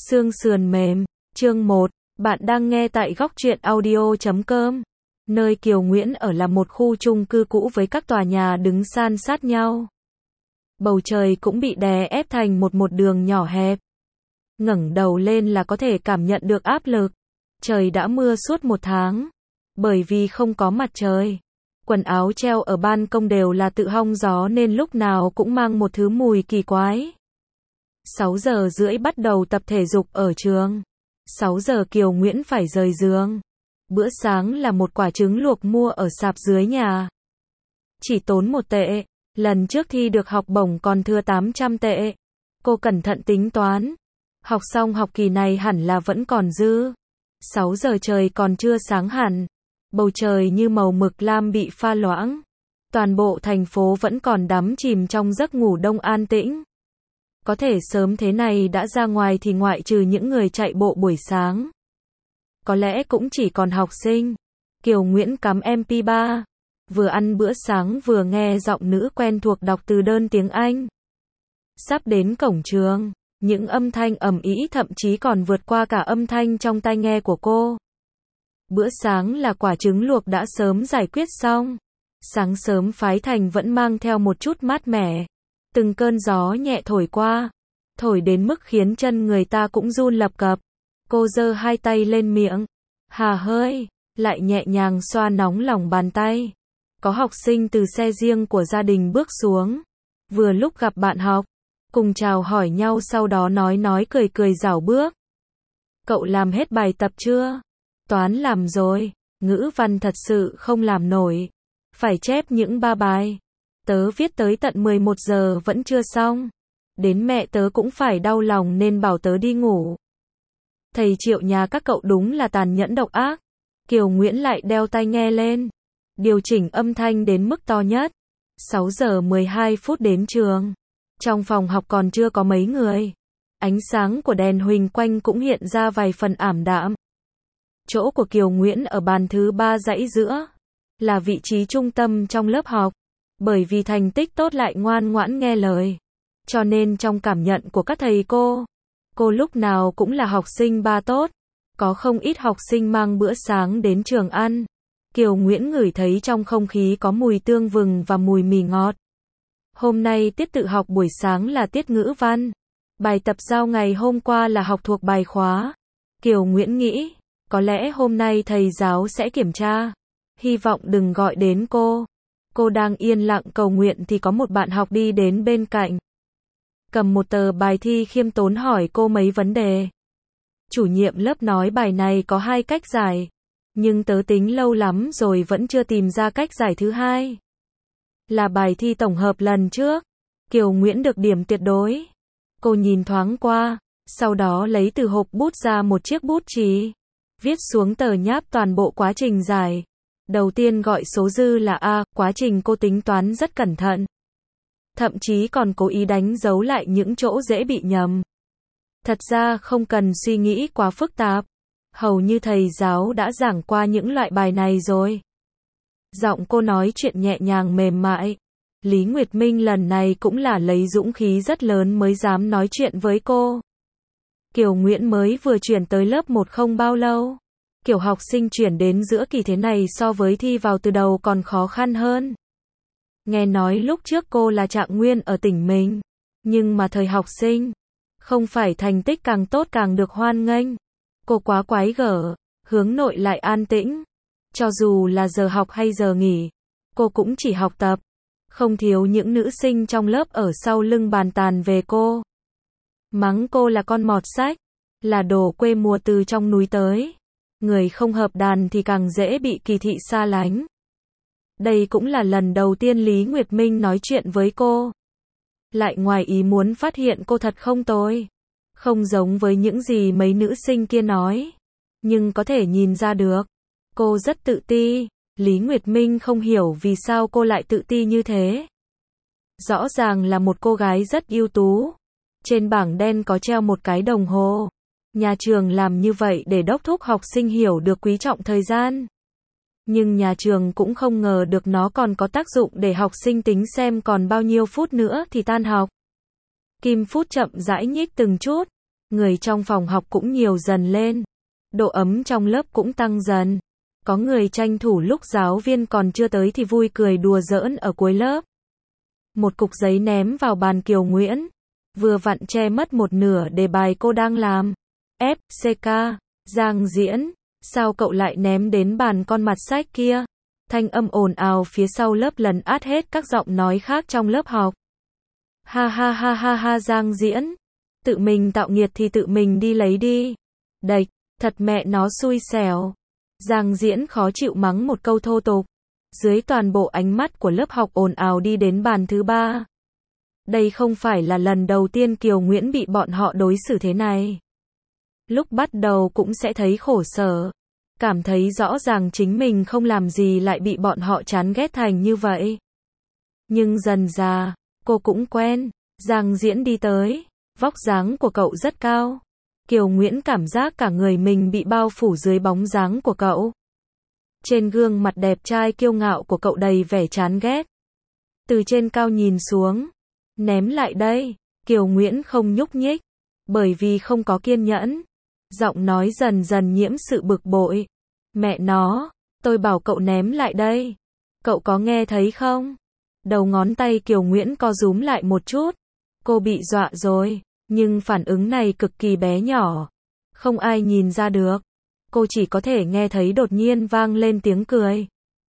Xương sườn mềm, chương 1, bạn đang nghe tại góc truyện audio.com. Nơi Kiều Nguyễn ở là một khu chung cư cũ với các tòa nhà đứng san sát nhau. Bầu trời cũng bị đè ép thành một đường nhỏ hẹp. Ngẩng đầu lên là có thể cảm nhận được áp lực. Trời đã mưa suốt một tháng. Bởi vì không có mặt trời. Quần áo treo ở ban công đều là tự hong gió nên lúc nào cũng mang một thứ mùi kỳ quái. 6 giờ rưỡi bắt đầu tập thể dục ở trường. 6 giờ Kiều Nguyễn phải rời giường. Bữa sáng là một quả trứng luộc mua ở sạp dưới nhà. Chỉ tốn 1 tệ. Lần trước thi được học bổng còn thừa 800 tệ. Cô cẩn thận tính toán. Học xong học kỳ này hẳn là vẫn còn dư. 6 giờ trời còn chưa sáng hẳn. Bầu trời như màu mực lam bị pha loãng. Toàn bộ thành phố vẫn còn đắm chìm trong giấc ngủ đông an tĩnh. Có thể sớm thế này đã ra ngoài thì ngoại trừ những người chạy bộ buổi sáng. Có lẽ cũng chỉ còn học sinh. Kiều Nguyễn cắm MP3. Vừa ăn bữa sáng vừa nghe giọng nữ quen thuộc đọc từ đơn tiếng Anh. Sắp đến cổng trường. Những âm thanh ầm ĩ thậm chí còn vượt qua cả âm thanh trong tai nghe của cô. Bữa sáng là quả trứng luộc đã sớm giải quyết xong. Sáng sớm Phái Thành vẫn mang theo một chút mát mẻ. Từng cơn gió nhẹ thổi qua. Thổi đến mức khiến chân người ta cũng run lập cập. Cô giơ hai tay lên miệng. Hà hơi. Lại nhẹ nhàng xoa nóng lòng bàn tay. Có học sinh từ xe riêng của gia đình bước xuống. Vừa lúc gặp bạn học. Cùng chào hỏi nhau sau đó nói cười rảo bước. Cậu làm hết bài tập chưa? Toán làm rồi. Ngữ văn thật sự không làm nổi. Phải chép những 3 bài. Tớ viết tới tận 11 giờ vẫn chưa xong. Đến mẹ tớ cũng phải đau lòng nên bảo tớ đi ngủ. Thầy Triệu nhà các cậu đúng là tàn nhẫn độc ác. Kiều Nguyễn lại đeo tai nghe lên. Điều chỉnh âm thanh đến mức to nhất. 6 giờ 12 phút đến trường. Trong phòng học còn chưa có mấy người. Ánh sáng của đèn huỳnh quanh cũng hiện ra vài phần ảm đạm. Chỗ của Kiều Nguyễn ở bàn thứ 3 dãy giữa. Là vị trí trung tâm trong lớp học. Bởi vì thành tích tốt lại ngoan ngoãn nghe lời. Cho nên trong cảm nhận của các thầy cô lúc nào cũng là học sinh ba tốt. Có không ít học sinh mang bữa sáng đến trường ăn. Kiều Nguyễn ngửi thấy trong không khí có mùi tương vừng và mùi mì ngọt. Hôm nay tiết tự học buổi sáng là tiết ngữ văn. Bài tập giao ngày hôm qua là học thuộc bài khóa. Kiều Nguyễn nghĩ, có lẽ hôm nay thầy giáo sẽ kiểm tra. Hy vọng đừng gọi đến cô. Cô đang yên lặng cầu nguyện thì có một bạn học đi đến bên cạnh. Cầm một tờ bài thi khiêm tốn hỏi cô mấy vấn đề. Chủ nhiệm lớp nói bài này có 2 cách giải. Nhưng tớ tính lâu lắm rồi vẫn chưa tìm ra cách giải thứ hai. Là bài thi tổng hợp lần trước. Kiều Nguyễn được điểm tuyệt đối. Cô nhìn thoáng qua. Sau đó lấy từ hộp bút ra một chiếc bút chì. Viết xuống tờ nháp toàn bộ quá trình giải. Đầu tiên gọi số dư là A, quá trình cô tính toán rất cẩn thận. Thậm chí còn cố ý đánh dấu lại những chỗ dễ bị nhầm. Thật ra không cần suy nghĩ quá phức tạp. Hầu như thầy giáo đã giảng qua những loại bài này rồi. Giọng cô nói chuyện nhẹ nhàng mềm mại. Lý Nguyệt Minh lần này cũng là lấy dũng khí rất lớn mới dám nói chuyện với cô. Kiều Nguyễn mới vừa chuyển tới lớp 1 không bao lâu. Kiểu học sinh chuyển đến giữa kỳ thế này so với thi vào từ đầu còn khó khăn hơn. Nghe nói lúc trước cô là trạng nguyên ở tỉnh mình. Nhưng mà thời học sinh, không phải thành tích càng tốt càng được hoan nghênh. Cô quá quái gở, hướng nội lại an tĩnh. Cho dù là giờ học hay giờ nghỉ, cô cũng chỉ học tập. Không thiếu những nữ sinh trong lớp ở sau lưng bàn tàn về cô. Mắng cô là con mọt sách, là đồ quê mùa từ trong núi tới. Người không hợp đàn thì càng dễ bị kỳ thị xa lánh. Đây cũng là lần đầu tiên Lý Nguyệt Minh nói chuyện với cô. Lại ngoài ý muốn phát hiện cô thật không tồi. Không giống với những gì mấy nữ sinh kia nói. Nhưng có thể nhìn ra được. Cô rất tự ti. Lý Nguyệt Minh không hiểu vì sao cô lại tự ti như thế. Rõ ràng là một cô gái rất ưu tú. Trên bảng đen có treo một cái đồng hồ. Nhà trường làm như vậy để đốc thúc học sinh hiểu được quý trọng thời gian. Nhưng nhà trường cũng không ngờ được nó còn có tác dụng để học sinh tính xem còn bao nhiêu phút nữa thì tan học. Kim phút chậm rãi nhích từng chút. Người trong phòng học cũng nhiều dần lên. Độ ấm trong lớp cũng tăng dần. Có người tranh thủ lúc giáo viên còn chưa tới thì vui cười đùa giỡn ở cuối lớp. Một cục giấy ném vào bàn Kiều Nguyễn. Vừa vặn che mất một nửa đề bài cô đang làm. FCK, Giang Diễn, sao cậu lại ném đến bàn con mặt sách kia? Thanh âm ồn ào phía sau lớp lấn át hết các giọng nói khác trong lớp học. Ha ha ha ha ha Giang Diễn. Tự mình tạo nghiệt thì tự mình đi lấy đi. Đệch, thật mẹ nó xui xẻo. Giang Diễn khó chịu mắng một câu thô tục. Dưới toàn bộ ánh mắt của lớp học ồn ào đi đến bàn thứ 3. Đây không phải là lần đầu tiên Kiều Nguyễn bị bọn họ đối xử thế này. Lúc bắt đầu cũng sẽ thấy khổ sở. Cảm thấy rõ ràng chính mình không làm gì lại bị bọn họ chán ghét thành như vậy. Nhưng dần dà, cô cũng quen. Giang Diễn đi tới. Vóc dáng của cậu rất cao. Kiều Nguyễn cảm giác cả người mình bị bao phủ dưới bóng dáng của cậu. Trên gương mặt đẹp trai kiêu ngạo của cậu đầy vẻ chán ghét. Từ trên cao nhìn xuống. Ném lại đây. Kiều Nguyễn không nhúc nhích. Bởi vì không có kiên nhẫn. Giọng nói dần dần nhiễm sự bực bội. Mẹ nó, tôi bảo cậu ném lại đây. Cậu có nghe thấy không? Đầu ngón tay Kiều Nguyễn co rúm lại một chút. Cô bị dọa rồi. Nhưng phản ứng này cực kỳ bé nhỏ. Không ai nhìn ra được. Cô chỉ có thể nghe thấy đột nhiên vang lên tiếng cười.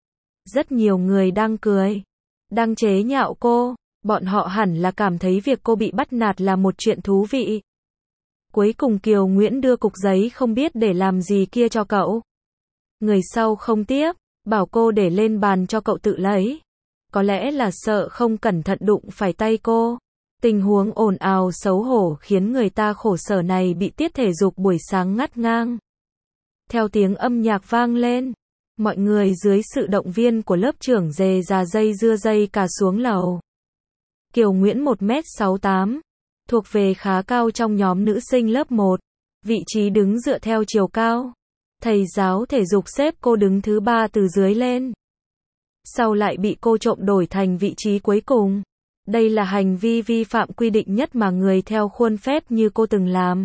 Rất nhiều người đang cười. Đang chế nhạo cô. Bọn họ hẳn là cảm thấy việc cô bị bắt nạt là một chuyện thú vị. Cuối cùng Kiều Nguyễn đưa cục giấy không biết để làm gì kia cho cậu. Người sau không tiếp. Bảo cô để lên bàn cho cậu tự lấy. Có lẽ là sợ không cẩn thận đụng phải tay cô. Tình huống ồn ào xấu hổ khiến người ta khổ sở này bị tiết thể dục buổi sáng ngắt ngang. Theo tiếng âm nhạc vang lên, mọi người dưới sự động viên của lớp trưởng dề ra dây dưa dây cả xuống lầu. Kiều Nguyễn 1m68, thuộc về khá cao trong nhóm nữ sinh lớp 1, vị trí đứng dựa theo chiều cao. Thầy giáo thể dục xếp cô đứng thứ 3 từ dưới lên. Sau lại bị cô trộm đổi thành vị trí cuối cùng. Đây là hành vi vi phạm quy định nhất mà người theo khuôn phép như cô từng làm.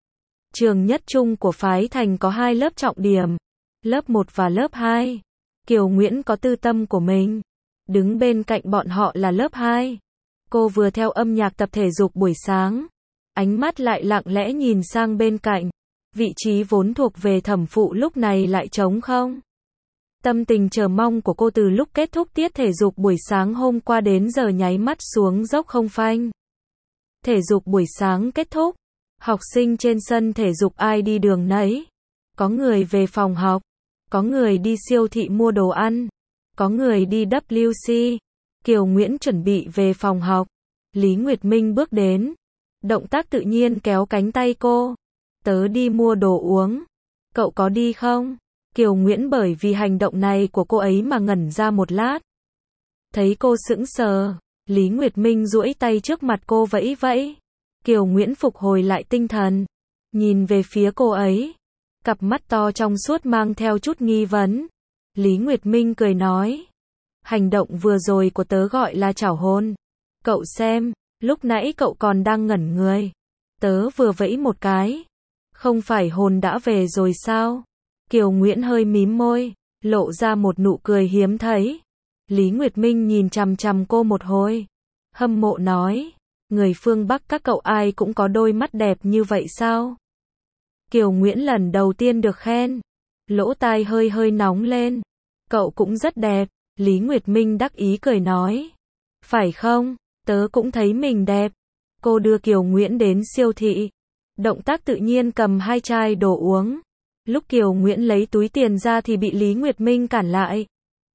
Trường nhất trung của phái Thành có 2 lớp trọng điểm, lớp 1 và lớp 2. Kiều Nguyễn có tư tâm của mình. Đứng bên cạnh bọn họ là lớp 2. Cô vừa theo âm nhạc tập thể dục buổi sáng. Ánh mắt lại lặng lẽ nhìn sang bên cạnh. Vị trí vốn thuộc về thẩm phụ lúc này lại trống không. Tâm tình chờ mong của cô từ lúc kết thúc tiết thể dục buổi sáng hôm qua đến giờ nháy mắt xuống dốc không phanh. Thể dục buổi sáng kết thúc. Học sinh trên sân thể dục ai đi đường nấy. Có người về phòng học. Có người đi siêu thị mua đồ ăn. Có người đi WC. Kiều Nguyễn chuẩn bị về phòng học. Lý Nguyệt Minh bước đến. Động tác tự nhiên kéo cánh tay cô. Tớ đi mua đồ uống. Cậu có đi không? Kiều Nguyễn bởi vì hành động này của cô ấy mà ngẩn ra một lát. Thấy cô sững sờ, Lý Nguyệt Minh duỗi tay trước mặt cô vẫy vẫy. Kiều Nguyễn phục hồi lại tinh thần, nhìn về phía cô ấy. Cặp mắt to trong suốt mang theo chút nghi vấn. Lý Nguyệt Minh cười nói. Hành động vừa rồi của tớ gọi là chảo hôn. Cậu xem, lúc nãy cậu còn đang ngẩn người. Tớ vừa vẫy một cái. Không phải hồn đã về rồi sao? Kiều Nguyễn hơi mím môi, lộ ra một nụ cười hiếm thấy. Lý Nguyệt Minh nhìn chằm chằm cô một hồi. Hâm mộ nói. Người phương Bắc các cậu ai cũng có đôi mắt đẹp như vậy sao? Kiều Nguyễn lần đầu tiên được khen. Lỗ tai hơi hơi nóng lên. Cậu cũng rất đẹp. Lý Nguyệt Minh đắc ý cười nói. Phải không? Tớ cũng thấy mình đẹp. Cô đưa Kiều Nguyễn đến siêu thị. Động tác tự nhiên cầm 2 chai đồ uống. Lúc Kiều Nguyễn lấy túi tiền ra thì bị Lý Nguyệt Minh cản lại.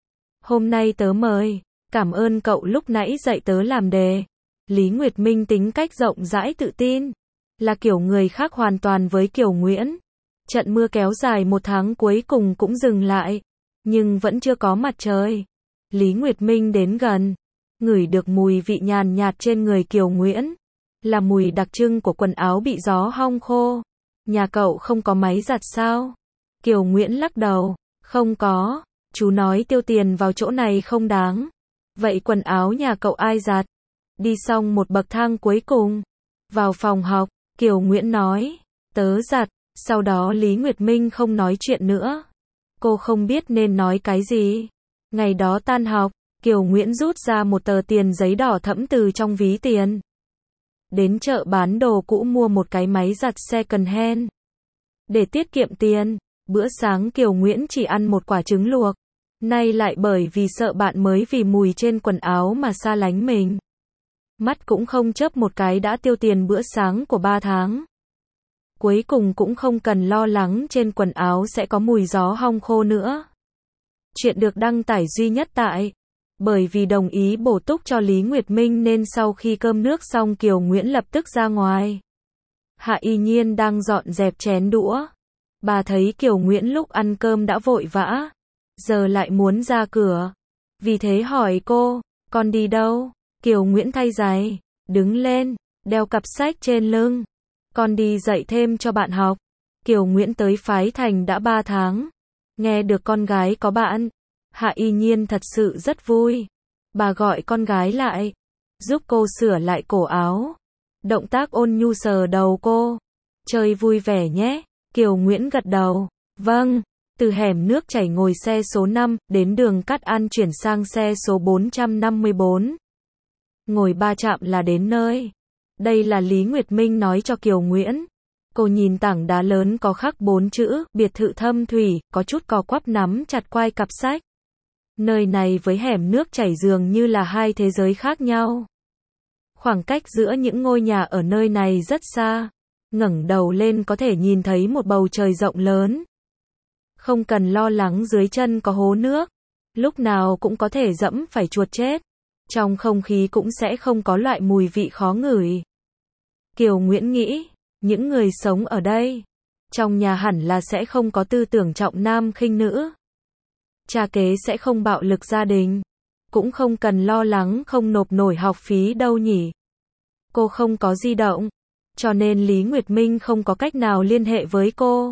Hôm nay tớ mời. Cảm ơn cậu lúc nãy dạy tớ làm đề. Lý Nguyệt Minh tính cách rộng rãi tự tin. Là kiểu người khác hoàn toàn với Kiều Nguyễn. Trận mưa kéo dài 1 tháng cuối cùng cũng dừng lại. Nhưng vẫn chưa có mặt trời. Lý Nguyệt Minh đến gần. Ngửi được mùi vị nhàn nhạt trên người Kiều Nguyễn. Là mùi đặc trưng của quần áo bị gió hong khô. Nhà cậu không có máy giặt sao? Kiều Nguyễn lắc đầu. Không có. Chú nói tiêu tiền vào chỗ này không đáng. Vậy quần áo nhà cậu ai giặt? Đi xong một bậc thang cuối cùng. Vào phòng học. Kiều Nguyễn nói. Tớ giặt. Sau đó Lý Nguyệt Minh không nói chuyện nữa. Cô không biết nên nói cái gì. Ngày đó tan học, Kiều Nguyễn rút ra một tờ tiền giấy đỏ thẫm từ trong ví tiền. Đến chợ bán đồ cũ mua một cái máy giặt second hand. Để tiết kiệm tiền, bữa sáng Kiều Nguyễn chỉ ăn một quả trứng luộc. Nay lại bởi vì sợ bạn mới vì mùi trên quần áo mà xa lánh mình. Mắt cũng không chớp một cái đã tiêu tiền bữa sáng của 3 tháng. Cuối cùng cũng không cần lo lắng trên quần áo sẽ có mùi gió hong khô nữa. Chuyện được đăng tải duy nhất tại. Bởi vì đồng ý bổ túc cho Lý Nguyệt Minh nên sau khi cơm nước xong Kiều Nguyễn lập tức ra ngoài. Hạ Y Nhiên đang dọn dẹp chén đũa. Bà thấy Kiều Nguyễn lúc ăn cơm đã vội vã. Giờ lại muốn ra cửa. Vì thế hỏi cô, con đi đâu? Kiều Nguyễn thay giày, đứng lên, đeo cặp sách trên lưng. Con đi dạy thêm cho bạn học. Kiều Nguyễn tới phái thành đã 3 tháng. Nghe được con gái có bạn. Hạ Y Nhiên thật sự rất vui. Bà gọi con gái lại. Giúp cô sửa lại cổ áo. Động tác ôn nhu sờ đầu cô. Chơi vui vẻ nhé. Kiều Nguyễn gật đầu. Vâng. Từ hẻm nước chảy ngồi xe số 5, đến đường Cát An chuyển sang xe số 454. Ngồi 3 trạm là đến nơi. Đây là Lý Nguyệt Minh nói cho Kiều Nguyễn. Cô nhìn tảng đá lớn có khắc 4 chữ, biệt thự Thâm Thủy, có chút co quắp nắm chặt quai cặp sách. Nơi này với hẻm nước chảy dường như là hai thế giới khác nhau. Khoảng cách giữa những ngôi nhà ở nơi này rất xa. Ngẩng đầu lên có thể nhìn thấy một bầu trời rộng lớn. Không cần lo lắng dưới chân có hố nước. Lúc nào cũng có thể dẫm phải chuột chết. Trong không khí cũng sẽ không có loại mùi vị khó ngửi. Kiều Nguyễn nghĩ, những người sống ở đây, trong nhà hẳn là sẽ không có tư tưởng trọng nam khinh nữ. Cha kế sẽ không bạo lực gia đình. Cũng không cần lo lắng không nộp nổi học phí đâu nhỉ. Cô không có di động. Cho nên Lý Nguyệt Minh không có cách nào liên hệ với cô.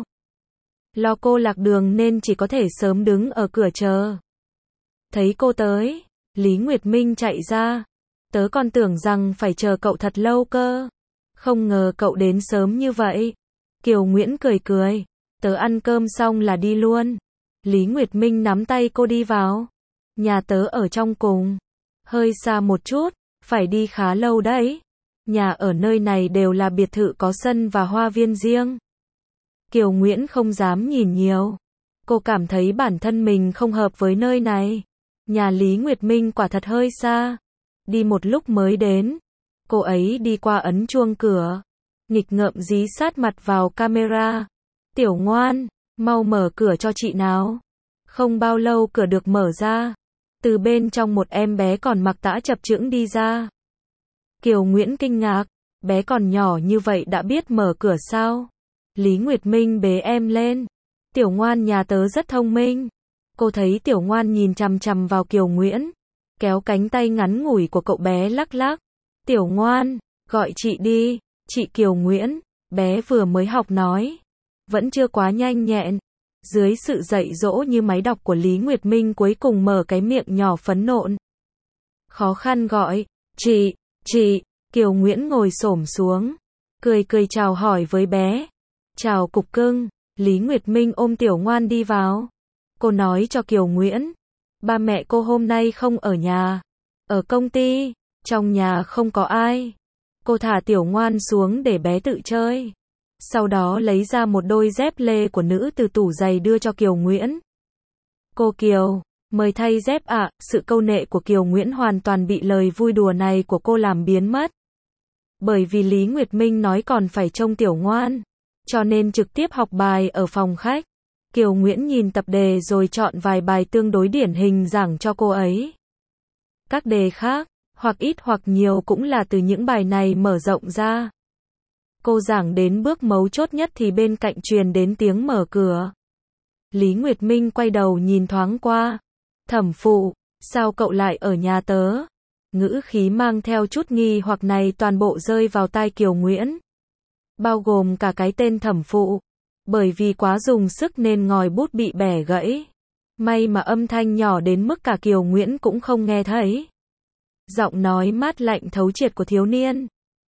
Lo cô lạc đường nên chỉ có thể sớm đứng ở cửa chờ. Thấy cô tới, Lý Nguyệt Minh chạy ra. Tớ còn tưởng rằng phải chờ cậu thật lâu cơ. Không ngờ cậu đến sớm như vậy. Kiều Nguyễn cười cười. Tớ ăn cơm xong là đi luôn. Lý Nguyệt Minh nắm tay cô đi vào. Nhà tớ ở trong cùng. Hơi xa một chút, phải đi khá lâu đấy. Nhà ở nơi này đều là biệt thự có sân và hoa viên riêng. Kiều Nguyễn không dám nhìn nhiều. Cô cảm thấy bản thân mình không hợp với nơi này. Nhà Lý Nguyệt Minh quả thật hơi xa. Đi một lúc mới đến. Cô ấy đi qua ấn chuông cửa. Nghịch ngợm dí sát mặt vào camera. Tiểu ngoan, mau mở cửa cho chị nào. Không bao lâu cửa được mở ra. Từ bên trong một em bé còn mặc tã chập chững đi ra. Kiều Nguyễn kinh ngạc. Bé còn nhỏ như vậy đã biết mở cửa sao? Lý Nguyệt Minh bế em lên. Tiểu ngoan nhà tớ rất thông minh. Cô thấy Tiểu ngoan nhìn chằm chằm vào Kiều Nguyễn. Kéo cánh tay ngắn ngủi của cậu bé lắc lắc. Tiểu ngoan, gọi chị đi. Chị Kiều Nguyễn. Bé vừa mới học nói. Vẫn chưa quá nhanh nhẹn. Dưới sự dạy dỗ như máy đọc của Lý Nguyệt Minh cuối cùng mở cái miệng nhỏ phấn nộn. Khó khăn gọi. Chị. Kiều Nguyễn ngồi xổm xuống. Cười cười chào hỏi với bé. Chào cục cưng. Lý Nguyệt Minh ôm Tiểu ngoan đi vào. Cô nói cho Kiều Nguyễn. Ba mẹ cô hôm nay không ở nhà. Ở công ty. Trong nhà không có ai. Cô thả Tiểu ngoan xuống để bé tự chơi. Sau đó lấy ra một đôi dép lê của nữ từ tủ giày đưa cho Kiều Nguyễn. Cô Kiều, mời thay dép ạ. Sự câu nệ của Kiều Nguyễn hoàn toàn bị lời vui đùa này của cô làm biến mất. Bởi vì Lý Nguyệt Minh nói còn phải trông Tiểu ngoan. Cho nên trực tiếp học bài ở phòng khách. Kiều Nguyễn nhìn tập đề rồi chọn vài bài tương đối điển hình giảng cho cô ấy. Các đề khác, hoặc ít hoặc nhiều cũng là từ những bài này mở rộng ra. Cô giảng đến bước mấu chốt nhất thì bên cạnh truyền đến tiếng mở cửa. Lý Nguyệt Minh quay đầu nhìn thoáng qua. Thẩm phụ, sao cậu lại ở nhà tớ? Ngữ khí mang theo chút nghi hoặc này toàn bộ rơi vào tai Kiều Nguyễn. Bao gồm cả cái tên thẩm phụ. Bởi vì quá dùng sức nên ngòi bút bị bẻ gãy. May mà âm thanh nhỏ đến mức cả Kiều Nguyễn cũng không nghe thấy. Giọng nói mát lạnh thấu triệt của thiếu niên.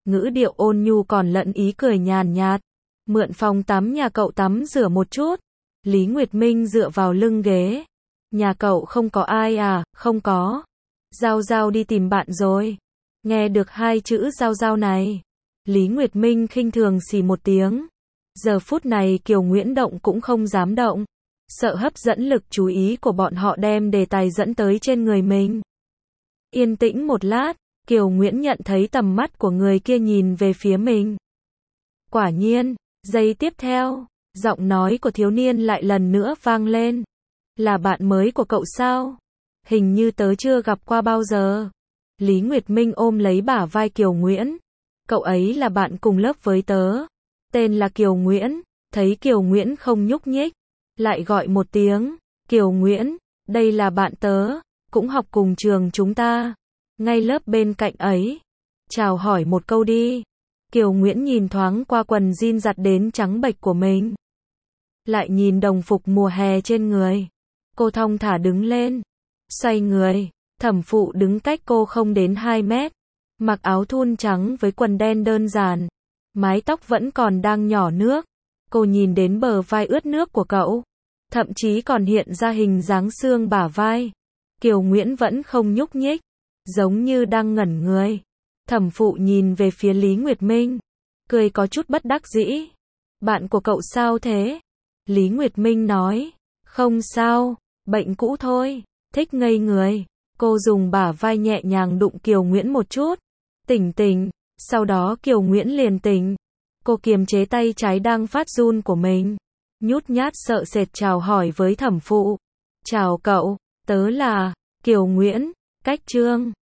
ngữ điệu ôn nhu còn lẫn ý cười nhàn nhạt. Mượn phòng tắm nhà cậu tắm rửa một chút. Lý Nguyệt Minh dựa vào lưng ghế. Nhà cậu không có ai à? Không có. Giao Giao đi tìm bạn rồi. Nghe được hai chữ Giao Giao này, Lý Nguyệt Minh khinh thường xì một tiếng. Giờ phút này Kiều Nguyễn động cũng không dám động, sợ hấp dẫn lực chú ý của bọn họ đem đề tài dẫn tới trên người mình. Yên tĩnh một lát, Kiều Nguyễn nhận thấy tầm mắt của người kia nhìn về phía mình. Quả nhiên, giây tiếp theo, giọng nói của thiếu niên lại lần nữa vang lên. Là bạn mới của cậu sao? Hình như tớ chưa gặp qua bao giờ. Lý Nguyệt Minh ôm lấy bả vai Kiều Nguyễn. Cậu ấy là bạn cùng lớp với tớ. Tên là Kiều Nguyễn. Thấy Kiều Nguyễn không nhúc nhích, lại gọi một tiếng. Kiều Nguyễn, đây là bạn tớ, cũng học cùng trường chúng ta. Ngay lớp bên cạnh ấy. Chào hỏi một câu đi. Kiều Nguyễn nhìn thoáng qua quần jean giặt đến trắng bệch của mình. Lại nhìn đồng phục mùa hè trên người. Cô thong thả đứng lên. Xoay người. Thẩm Phụ đứng cách cô không đến 2 mét. Mặc áo thun trắng với quần đen đơn giản. Mái tóc vẫn còn đang nhỏ nước. Cô nhìn đến bờ vai ướt nước của cậu. Thậm chí còn hiện ra hình dáng xương bả vai. Kiều Nguyễn vẫn không nhúc nhích, giống như đang ngẩn người. Thẩm Phụ nhìn về phía Lý Nguyệt Minh, cười có chút bất đắc dĩ. Bạn của cậu sao thế? Lý Nguyệt Minh nói, không sao, bệnh cũ thôi, thích ngây người. Cô dùng bả vai nhẹ nhàng đụng Kiều Nguyễn một chút. Tỉnh. Sau đó Kiều Nguyễn liền tỉnh. Cô kiềm chế tay trái đang phát run của mình, nhút nhát sợ sệt chào hỏi với Thẩm Phụ. Chào cậu, tớ là Kiều Nguyễn, cách Trương.